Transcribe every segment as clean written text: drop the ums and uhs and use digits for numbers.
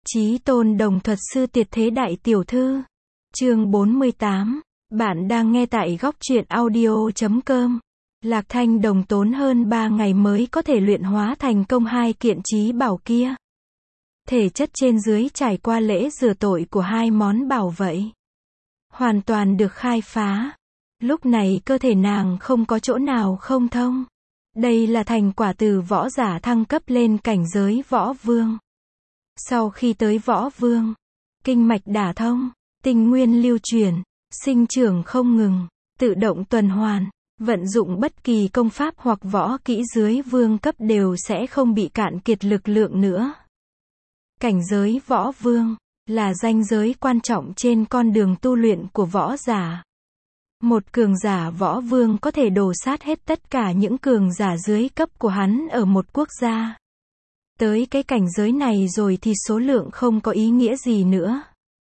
Chí tôn đồng thuật sư tuyệt thế đại tiểu thư. Chương 48. Bạn đang nghe tại góc truyện audio.com. Lạc Thanh Đồng tốn hơn 3 ngày mới có thể luyện hóa thành công hai kiện chí bảo kia. Thể chất trên dưới trải qua lễ rửa tội của hai món bảo vậy, hoàn toàn được khai phá. Lúc này cơ thể nàng không có chỗ nào không thông. Đây là thành quả từ võ giả thăng cấp lên cảnh giới võ vương. Sau khi tới võ vương, kinh mạch đả thông, tinh nguyên lưu chuyển, sinh trưởng không ngừng, tự động tuần hoàn, vận dụng bất kỳ công pháp hoặc võ kỹ dưới vương cấp đều sẽ không bị cạn kiệt lực lượng nữa. Cảnh giới võ vương là ranh giới quan trọng trên con đường tu luyện của võ giả. Một cường giả võ vương có thể đổ sát hết tất cả những cường giả dưới cấp của hắn ở một quốc gia. Tới cái cảnh giới này rồi thì số lượng không có ý nghĩa gì nữa.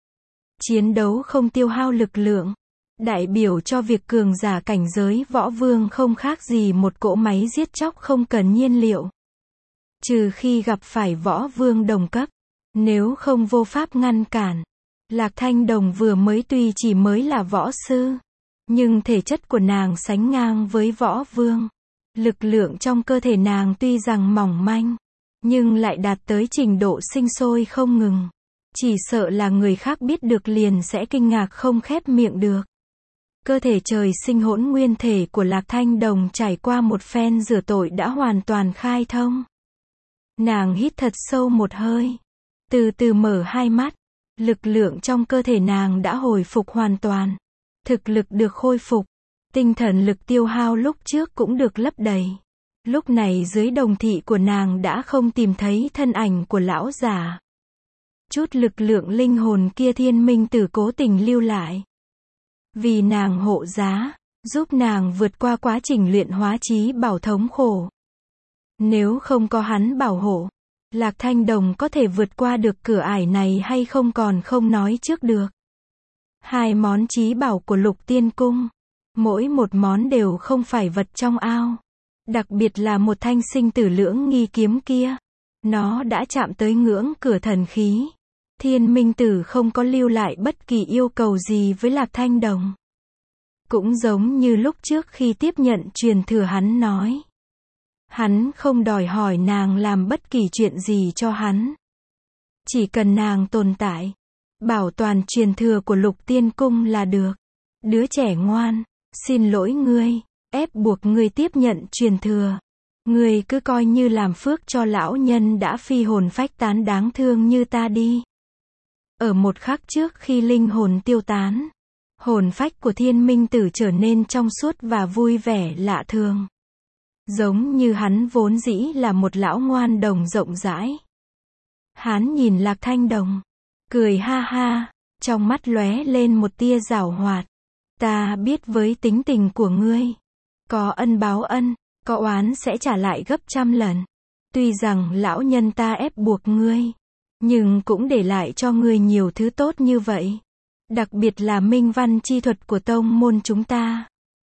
Chiến đấu không tiêu hao lực lượng, đại biểu cho việc cường giả cảnh giới võ vương không khác gì một cỗ máy giết chóc không cần nhiên liệu. Trừ khi gặp phải võ vương đồng cấp, nếu không vô pháp ngăn cản. Lạc Thanh Đồng vừa mới tuy chỉ mới là võ sư, nhưng thể chất của nàng sánh ngang với võ vương. Lực lượng trong cơ thể nàng tuy rằng mỏng manh, nhưng lại đạt tới trình độ sinh sôi không ngừng. Chỉ sợ là người khác biết được liền sẽ kinh ngạc không khép miệng được. Cơ thể trời sinh hỗn nguyên thể của Lạc Thanh Đồng trải qua một phen rửa tội đã hoàn toàn khai thông. Nàng hít thật sâu một hơi, từ từ mở hai mắt. Lực lượng trong cơ thể nàng đã hồi phục hoàn toàn. Thực lực được khôi phục, tinh thần lực tiêu hao lúc trước cũng được lấp đầy. Lúc này dưới đồng thị của nàng đã không tìm thấy thân ảnh của lão giả. Chút lực lượng linh hồn kia Thiên Minh Tử cố tình lưu lại, vì nàng hộ giá, giúp nàng vượt qua quá trình luyện hóa chí bảo thống khổ. Nếu không có hắn bảo hộ, Lạc Thanh Đồng có thể vượt qua được cửa ải này hay không còn không nói trước được. Hai món chí bảo của Lục Tiên Cung, mỗi một món đều không phải vật trong ao. Đặc biệt là một thanh sinh tử lưỡng nghi kiếm kia, nó đã chạm tới ngưỡng cửa thần khí. Thiên Minh Tử không có lưu lại bất kỳ yêu cầu gì với Lạc Thanh Đồng. Cũng giống như lúc trước khi tiếp nhận truyền thừa hắn nói. Hắn không đòi hỏi nàng làm bất kỳ chuyện gì cho hắn. Chỉ cần nàng tồn tại, bảo toàn truyền thừa của Lục Tiên Cung là được. Đứa trẻ ngoan, xin lỗi ngươi, ép buộc ngươi tiếp nhận truyền thừa. Ngươi cứ coi như làm phước cho lão nhân đã phi hồn phách tán đáng thương như ta đi. Ở một khắc trước khi linh hồn tiêu tán, hồn phách của Thiên Minh Tử trở nên trong suốt và vui vẻ lạ thường. Giống như hắn vốn dĩ là một lão ngoan đồng rộng rãi. Hắn nhìn Lạc Thanh Đồng, cười ha ha, trong mắt lóe lên một tia giảo hoạt. Ta biết với tính tình của ngươi, có ân báo ân, có oán sẽ trả lại gấp trăm lần. Tuy rằng lão nhân ta ép buộc ngươi, nhưng cũng để lại cho ngươi nhiều thứ tốt như vậy. Đặc biệt là minh văn chi thuật của tông môn chúng ta.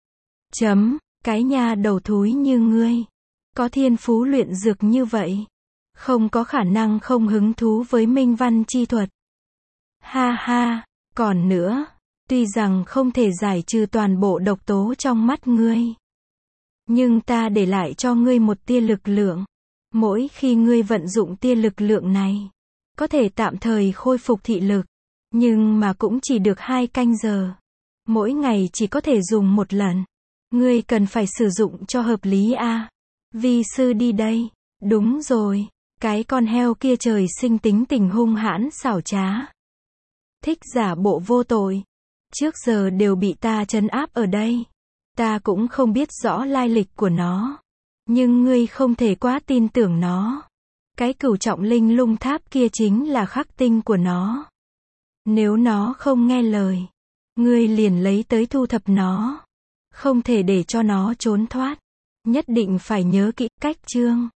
Cái nha đầu thúi như ngươi, có thiên phú luyện dược như vậy, không có khả năng không hứng thú với minh văn chi thuật. Ha ha, còn nữa, tuy rằng không thể giải trừ toàn bộ độc tố trong mắt ngươi, nhưng ta để lại cho ngươi một tia lực lượng. Mỗi khi ngươi vận dụng tia lực lượng này, có thể tạm thời khôi phục thị lực, nhưng mà cũng chỉ được 2 canh giờ. Mỗi ngày chỉ có thể dùng một lần. Ngươi cần phải sử dụng cho hợp lý a. Vi sư đi đây. Đúng rồi, cái con heo kia trời sinh tính tình hung hãn xảo trá, thích giả bộ vô tội. Trước giờ đều bị ta trấn áp ở đây. Ta cũng không biết rõ lai lịch của nó, nhưng ngươi không thể quá tin tưởng nó. Cái cửu trọng linh lung tháp kia chính là khắc tinh của nó. Nếu nó không nghe lời, ngươi liền lấy tới thu thập nó. Không thể để cho nó trốn thoát. Nhất định phải nhớ kỹ cách chương.